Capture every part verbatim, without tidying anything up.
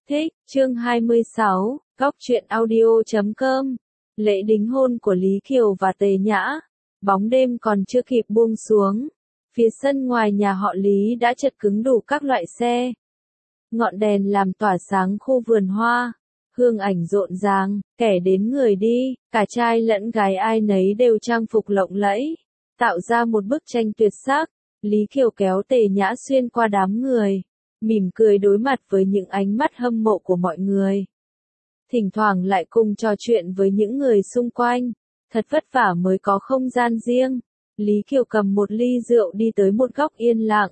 Thích, chương hai mươi sáu, góc truyện audio chấm com. Lễ đính hôn của Lý Kiều và Tề Nhã. Bóng đêm còn chưa kịp buông xuống. Phía sân ngoài nhà họ Lý đã chật cứng đủ các loại xe. Ngọn đèn làm tỏa sáng khu vườn hoa. Hương ảnh rộn ràng, kẻ đến người đi, cả trai lẫn gái ai nấy đều trang phục lộng lẫy. Tạo ra một bức tranh tuyệt sắc. Lý Kiều kéo Tề Nhã xuyên qua đám người. Mỉm cười đối mặt với những ánh mắt hâm mộ của mọi người. Thỉnh thoảng lại cùng trò chuyện với những người xung quanh. Thật vất vả mới có không gian riêng. Lý Kiều cầm một ly rượu đi tới một góc yên lặng.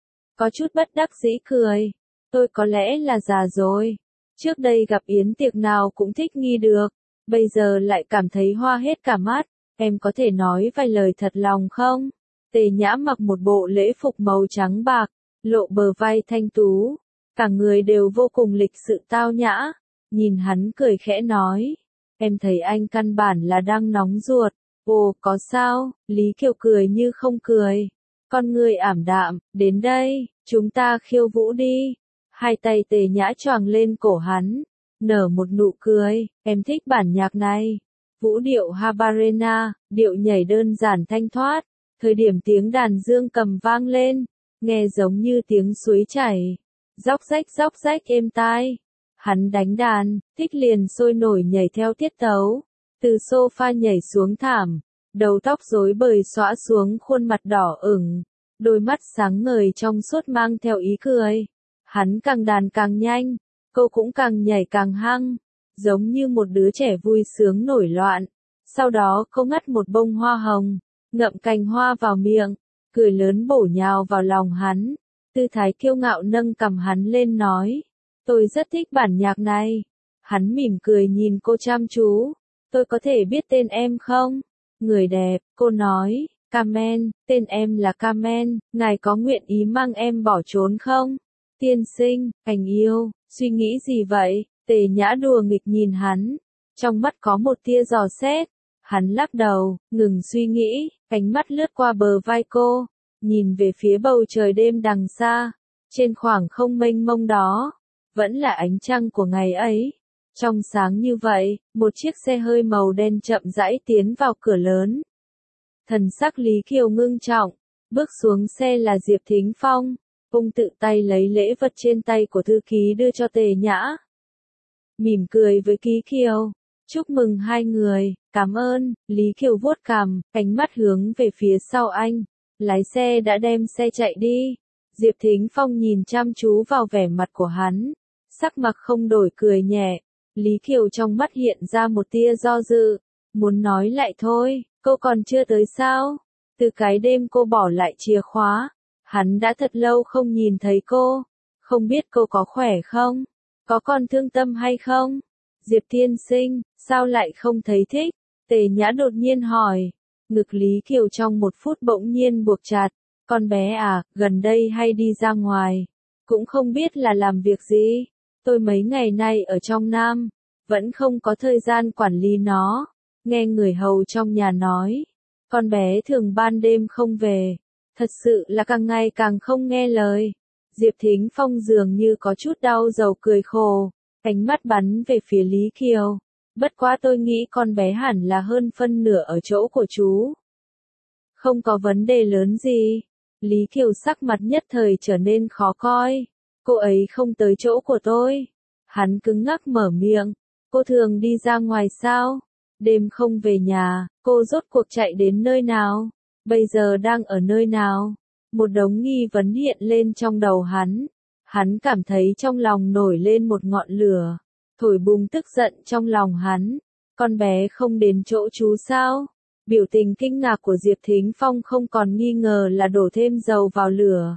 Có chút bất đắc dĩ cười. Tôi có lẽ là già rồi. Trước đây gặp yến tiệc nào cũng thích nghi được. Bây giờ lại cảm thấy hoa hết cả mắt. Em có thể nói vài lời thật lòng không? Tề Nhã mặc một bộ lễ phục màu trắng bạc. Lộ bờ vai thanh tú, cả người đều vô cùng lịch sự tao nhã, nhìn hắn cười khẽ nói, em thấy anh căn bản là đang nóng ruột, ồ có sao, Lý Kiều cười như không cười, con người ảm đạm, đến đây, chúng ta khiêu vũ đi, hai tay Tề Nhã choàng lên cổ hắn, nở một nụ cười, em thích bản nhạc này, vũ điệu Habarena, điệu nhảy đơn giản thanh thoát, thời điểm tiếng đàn dương cầm vang lên. Nghe giống như tiếng suối chảy, róc rách róc rách êm tai. Hắn đánh đàn, thích liền sôi nổi nhảy theo tiết tấu, từ sofa nhảy xuống thảm, đầu tóc rối bời xõa xuống khuôn mặt đỏ ửng, đôi mắt sáng ngời trong suốt mang theo ý cười. Hắn càng đàn càng nhanh, cô cũng càng nhảy càng hăng, giống như một đứa trẻ vui sướng nổi loạn. Sau đó cô ngắt một bông hoa hồng, ngậm cành hoa vào miệng. Cười lớn bổ nhào vào lòng hắn, tư thái kiêu ngạo nâng cằm hắn lên nói, tôi rất thích bản nhạc này. Hắn mỉm cười nhìn cô chăm chú, tôi có thể biết tên em không? Người đẹp, cô nói, Carmen, tên em là Carmen, ngài có nguyện ý mang em bỏ trốn không? Tiên sinh, anh yêu, suy nghĩ gì vậy? Tề Nhã đùa nghịch nhìn hắn, trong mắt có một tia dò xét. Hắn lắc đầu, ngừng suy nghĩ, ánh mắt lướt qua bờ vai cô, nhìn về phía bầu trời đêm đằng xa, trên khoảng không mênh mông đó, vẫn là ánh trăng của ngày ấy. Trong sáng như vậy, một chiếc xe hơi màu đen chậm rãi tiến vào cửa lớn. Thần sắc Lý Kiều ngưng trọng, bước xuống xe là Diệp Thính Phong, ông tự tay lấy lễ vật trên tay của thư ký đưa cho Tề Nhã. Mỉm cười với Ký Kiều. Chúc mừng hai người, cảm ơn, Lý Kiều vuốt cằm, ánh mắt hướng về phía sau anh. Lái xe đã đem xe chạy đi. Diệp Thính Phong nhìn chăm chú vào vẻ mặt của hắn. Sắc mặt không đổi cười nhẹ. Lý Kiều trong mắt hiện ra một tia do dự. Muốn nói lại thôi, cô còn chưa tới sao? Từ cái đêm cô bỏ lại chìa khóa. Hắn đã thật lâu không nhìn thấy cô. Không biết cô có khỏe không? Có còn thương tâm hay không? Diệp tiên sinh, sao lại không thấy thích? Tề Nhã đột nhiên hỏi. Ngực Lý Kiều trong một phút bỗng nhiên buộc chặt. Con bé à, gần đây hay đi ra ngoài. Cũng không biết là làm việc gì. Tôi mấy ngày nay ở trong Nam. Vẫn không có thời gian quản lý nó. Nghe người hầu trong nhà nói. Con bé thường ban đêm không về. Thật sự là càng ngày càng không nghe lời. Diệp Thính Phong dường như có chút đau đầu cười khổ. Ánh mắt bắn về phía Lý Kiều. Bất quá tôi nghĩ con bé hẳn là hơn phân nửa ở chỗ của chú. Không có vấn đề lớn gì. Lý Kiều sắc mặt nhất thời trở nên khó coi. Cô ấy không tới chỗ của tôi. Hắn cứng ngắc mở miệng. Cô thường đi ra ngoài sao? Đêm không về nhà, cô rốt cuộc chạy đến nơi nào? Bây giờ đang ở nơi nào? Một đống nghi vấn hiện lên trong đầu hắn. Hắn cảm thấy trong lòng nổi lên một ngọn lửa, thổi bùng tức giận trong lòng hắn. Con bé không đến chỗ chú sao? Biểu tình kinh ngạc của Diệp Thính Phong không còn nghi ngờ là đổ thêm dầu vào lửa.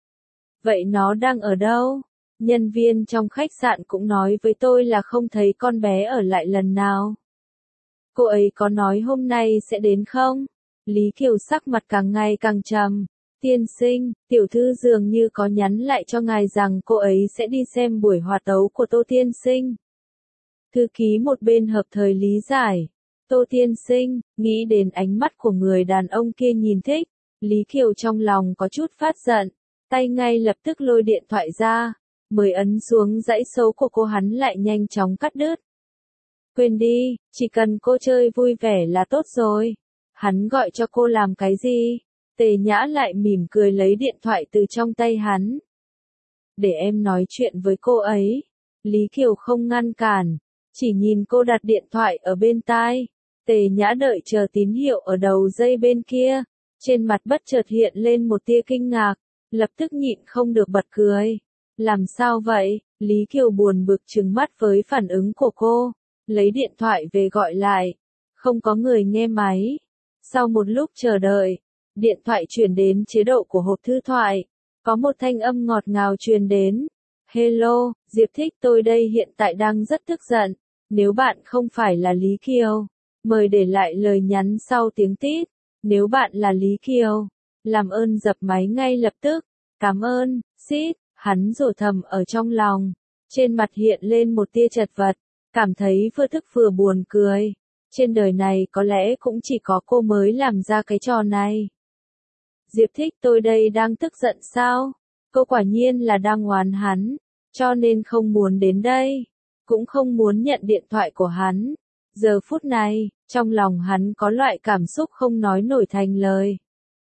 Vậy nó đang ở đâu? Nhân viên trong khách sạn cũng nói với tôi là không thấy con bé ở lại lần nào. Cô ấy có nói hôm nay sẽ đến không? Lý Kiều sắc mặt càng ngày càng trầm. Tiên sinh, tiểu thư dường như có nhắn lại cho ngài rằng cô ấy sẽ đi xem buổi hòa tấu của Tô tiên sinh. Thư ký một bên hợp thời lý giải. Tô tiên sinh, nghĩ đến ánh mắt của người đàn ông kia nhìn thích. Lý Kiều trong lòng có chút phát giận. Tay ngay lập tức lôi điện thoại ra. mới ấn xuống dãy số của cô hắn lại nhanh chóng cắt đứt. Quên đi, chỉ cần cô chơi vui vẻ là tốt rồi. Hắn gọi cho cô làm cái gì? Tề Nhã lại mỉm cười lấy điện thoại từ trong tay hắn. Để em nói chuyện với cô ấy. Lý Kiều không ngăn cản, chỉ nhìn cô đặt điện thoại ở bên tai. Tề Nhã đợi chờ tín hiệu ở đầu dây bên kia. Trên mặt bất chợt hiện lên một tia kinh ngạc, lập tức nhịn không được bật cười. Làm sao vậy? Lý Kiều buồn bực trừng mắt với phản ứng của cô. Lấy điện thoại về gọi lại. Không có người nghe máy. Sau một lúc chờ đợi, điện thoại chuyển đến chế độ của hộp thư thoại. Có một thanh âm ngọt ngào truyền đến. Hello, Diệp Thích, tôi đây hiện tại đang rất tức giận. Nếu bạn không phải là Lý Kiều, mời để lại lời nhắn sau tiếng tít. Nếu bạn là Lý Kiều, làm ơn dập máy ngay lập tức. Cảm ơn, xít, hắn rủa thầm ở trong lòng. Trên mặt hiện lên một tia chật vật, cảm thấy vừa tức vừa buồn cười. Trên đời này có lẽ cũng chỉ có cô mới làm ra cái trò này. Diệp Thích, tôi đây đang tức giận sao? Cô quả nhiên là đang oán hắn, cho nên không muốn đến đây, cũng không muốn nhận điện thoại của hắn. Giờ phút này, trong lòng hắn có loại cảm xúc không nói nổi thành lời.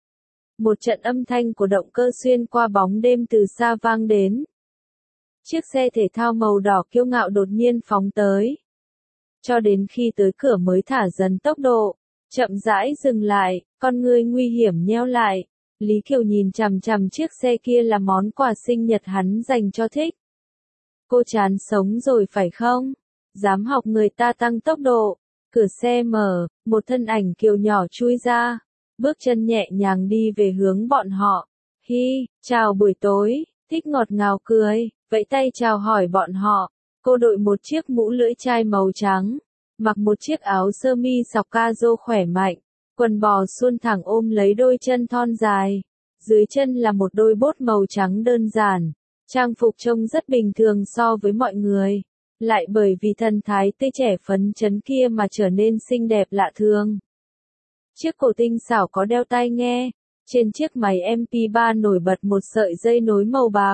Một trận âm thanh của động cơ xuyên qua bóng đêm từ xa vang đến. Chiếc xe thể thao màu đỏ kiêu ngạo đột nhiên phóng tới. Cho đến khi tới cửa mới thả dần tốc độ, chậm rãi dừng lại, con ngươi nguy hiểm nheo lại. Lý Kiều nhìn chằm chằm chiếc xe kia là món quà sinh nhật hắn dành cho Thích. Cô chán sống rồi phải không? Dám học người ta tăng tốc độ. Cửa xe mở, một thân ảnh kiều nhỏ chui ra, bước chân nhẹ nhàng đi về hướng bọn họ. Hi, chào buổi tối, Thích ngọt ngào cười, vẫy tay chào hỏi bọn họ. Cô đội một chiếc mũ lưỡi chai màu trắng, mặc một chiếc áo sơ mi sọc ca rô khỏe mạnh, quần bò suôn thẳng ôm lấy đôi chân thon dài. Dưới chân là một đôi bốt màu trắng đơn giản, trang phục trông rất bình thường so với mọi người, lại bởi vì thần thái tươi trẻ phấn chấn kia mà trở nên xinh đẹp lạ thường. Chiếc cổ tinh xảo có đeo tai nghe, trên chiếc máy em pê ba nổi bật một sợi dây nối màu bạc.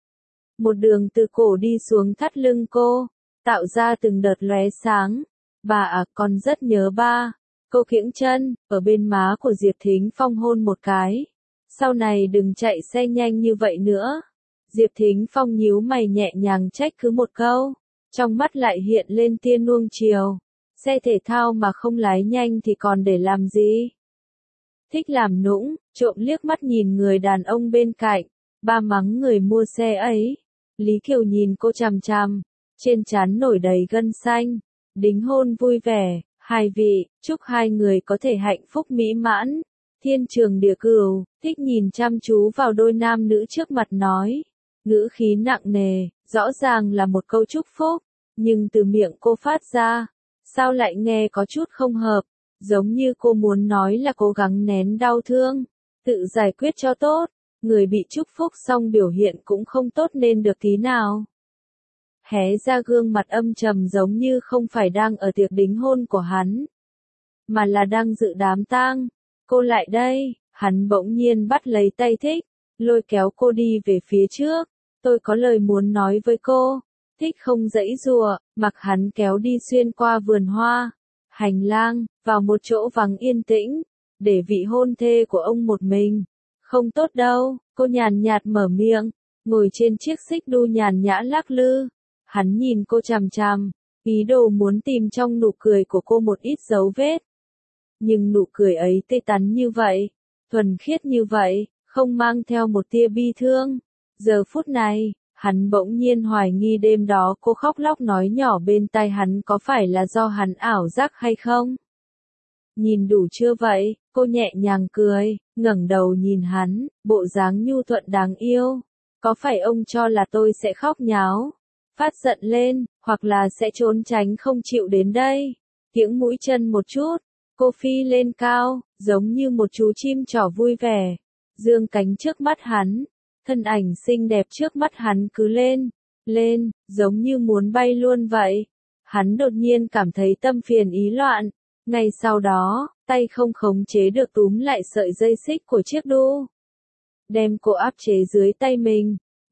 Một đường từ cổ đi xuống thắt lưng cô, tạo ra từng đợt lóe sáng. Bà à, con rất nhớ ba. Cô kiễng chân, ở bên má của Diệp Thính Phong hôn một cái. Sau này đừng chạy xe nhanh như vậy nữa. Diệp Thính Phong nhíu mày nhẹ nhàng trách cứ một câu. Trong mắt lại hiện lên tia nuông chiều. Xe thể thao mà không lái nhanh thì còn để làm gì? Thích làm nũng, trộm liếc mắt nhìn người đàn ông bên cạnh. Ba mắng người mua xe ấy. Lý Kiều nhìn cô chằm chằm. Trên trán nổi đầy gân xanh. Đính hôn vui vẻ. Hai vị, chúc hai người có thể hạnh phúc mỹ mãn. Thiên trường địa cửu, Thích nhìn chăm chú vào đôi nam nữ trước mặt nói. Ngữ khí nặng nề, rõ ràng là một câu chúc phúc, nhưng từ miệng cô phát ra, sao lại nghe có chút không hợp, giống như cô muốn nói là cố gắng nén đau thương, tự giải quyết cho tốt, người bị chúc phúc xong biểu hiện cũng không tốt nên được tí nào. Hé ra gương mặt âm trầm giống như không phải đang ở tiệc đính hôn của hắn, mà là đang dự đám tang. Cô lại đây, hắn bỗng nhiên bắt lấy tay Thích, lôi kéo cô đi về phía trước. Tôi có lời muốn nói với cô. Thích không giãy giụa, mặc hắn kéo đi xuyên qua vườn hoa, hành lang, vào một chỗ vắng yên tĩnh, để vị hôn thê của ông một mình. Không tốt đâu, cô nhàn nhạt mở miệng, ngồi trên chiếc xích đu nhàn nhã lắc lư. Hắn nhìn cô chằm chằm, ý đồ muốn tìm trong nụ cười của cô một ít dấu vết. Nhưng nụ cười ấy tươi tắn như vậy, thuần khiết như vậy, không mang theo một tia bi thương. Giờ phút này, hắn bỗng nhiên hoài nghi đêm đó cô khóc lóc nói nhỏ bên tai hắn có phải là do hắn ảo giác hay không? Nhìn đủ chưa vậy? Cô nhẹ nhàng cười, ngẩng đầu nhìn hắn, bộ dáng nhu thuận đáng yêu. Có phải ông cho là tôi sẽ khóc nháo, phát giận lên, hoặc là sẽ trốn tránh không chịu đến đây? Kiễng mũi chân một chút, cô phi lên cao, giống như một chú chim trỏ vui vẻ, dương cánh trước mắt hắn. Thân ảnh xinh đẹp trước mắt hắn cứ lên, lên, giống như muốn bay luôn vậy. Hắn đột nhiên cảm thấy tâm phiền ý loạn. Ngay sau đó, tay không khống chế được túm lại sợi dây xích của chiếc đu. Đem cô áp chế dưới tay mình.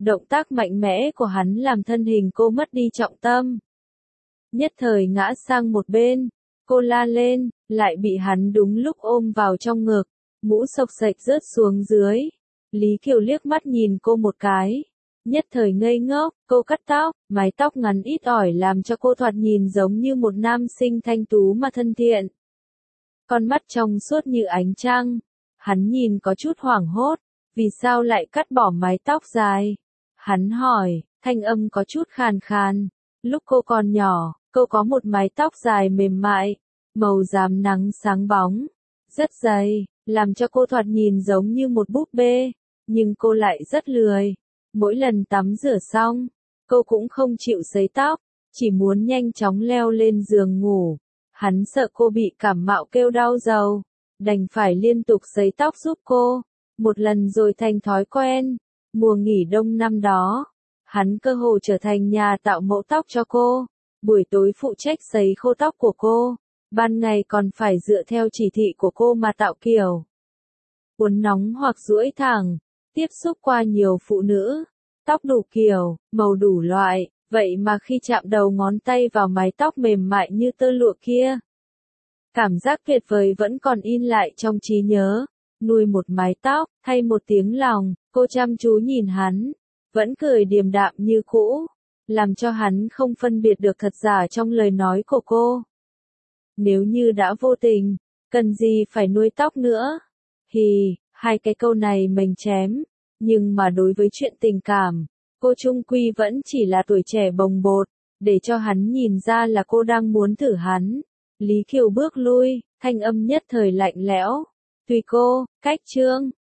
Động tác mạnh mẽ của hắn làm thân hình cô mất đi trọng tâm. Nhất thời ngã sang một bên, cô la lên, lại bị hắn đúng lúc ôm vào trong ngực, mũ xộc xệch rớt xuống dưới. Lý Kiều liếc mắt nhìn cô một cái, nhất thời ngây ngốc, cô cắt tóc, mái tóc ngắn ít ỏi làm cho cô thoạt nhìn giống như một nam sinh thanh tú mà thân thiện. Con mắt trong suốt như ánh trăng, hắn nhìn có chút hoảng hốt, vì sao lại cắt bỏ mái tóc dài? Hắn hỏi, thanh âm có chút khàn khàn, lúc cô còn nhỏ, cô có một mái tóc dài mềm mại, màu rám nắng sáng bóng, rất dày, làm cho cô thoạt nhìn giống như một búp bê, nhưng cô lại rất lười. Mỗi lần tắm rửa xong, cô cũng không chịu sấy tóc, chỉ muốn nhanh chóng leo lên giường ngủ. Hắn sợ cô bị cảm mạo kêu đau đầu, đành phải liên tục sấy tóc giúp cô, một lần rồi thành thói quen. Mùa nghỉ đông năm đó, hắn cơ hồ trở thành nhà tạo mẫu tóc cho cô, buổi tối phụ trách sấy khô tóc của cô, ban ngày còn phải dựa theo chỉ thị của cô mà tạo kiểu. Uốn nóng hoặc duỗi thẳng, tiếp xúc qua nhiều phụ nữ, tóc đủ kiểu, màu đủ loại, vậy mà khi chạm đầu ngón tay vào mái tóc mềm mại như tơ lụa kia, cảm giác tuyệt vời vẫn còn in lại trong trí nhớ. Nuôi một mái tóc, thay một tiếng lòng, cô chăm chú nhìn hắn, vẫn cười điềm đạm như cũ, làm cho hắn không phân biệt được thật giả trong lời nói của cô. Nếu như đã vô tình, cần gì phải nuôi tóc nữa? Hì, hai cái câu này mình chém, nhưng mà đối với chuyện tình cảm, cô trung quy vẫn chỉ là tuổi trẻ bồng bột, để cho hắn nhìn ra là cô đang muốn thử hắn. Lý Kiều bước lui, thanh âm nhất thời lạnh lẽo. Tùy cô, cách trương.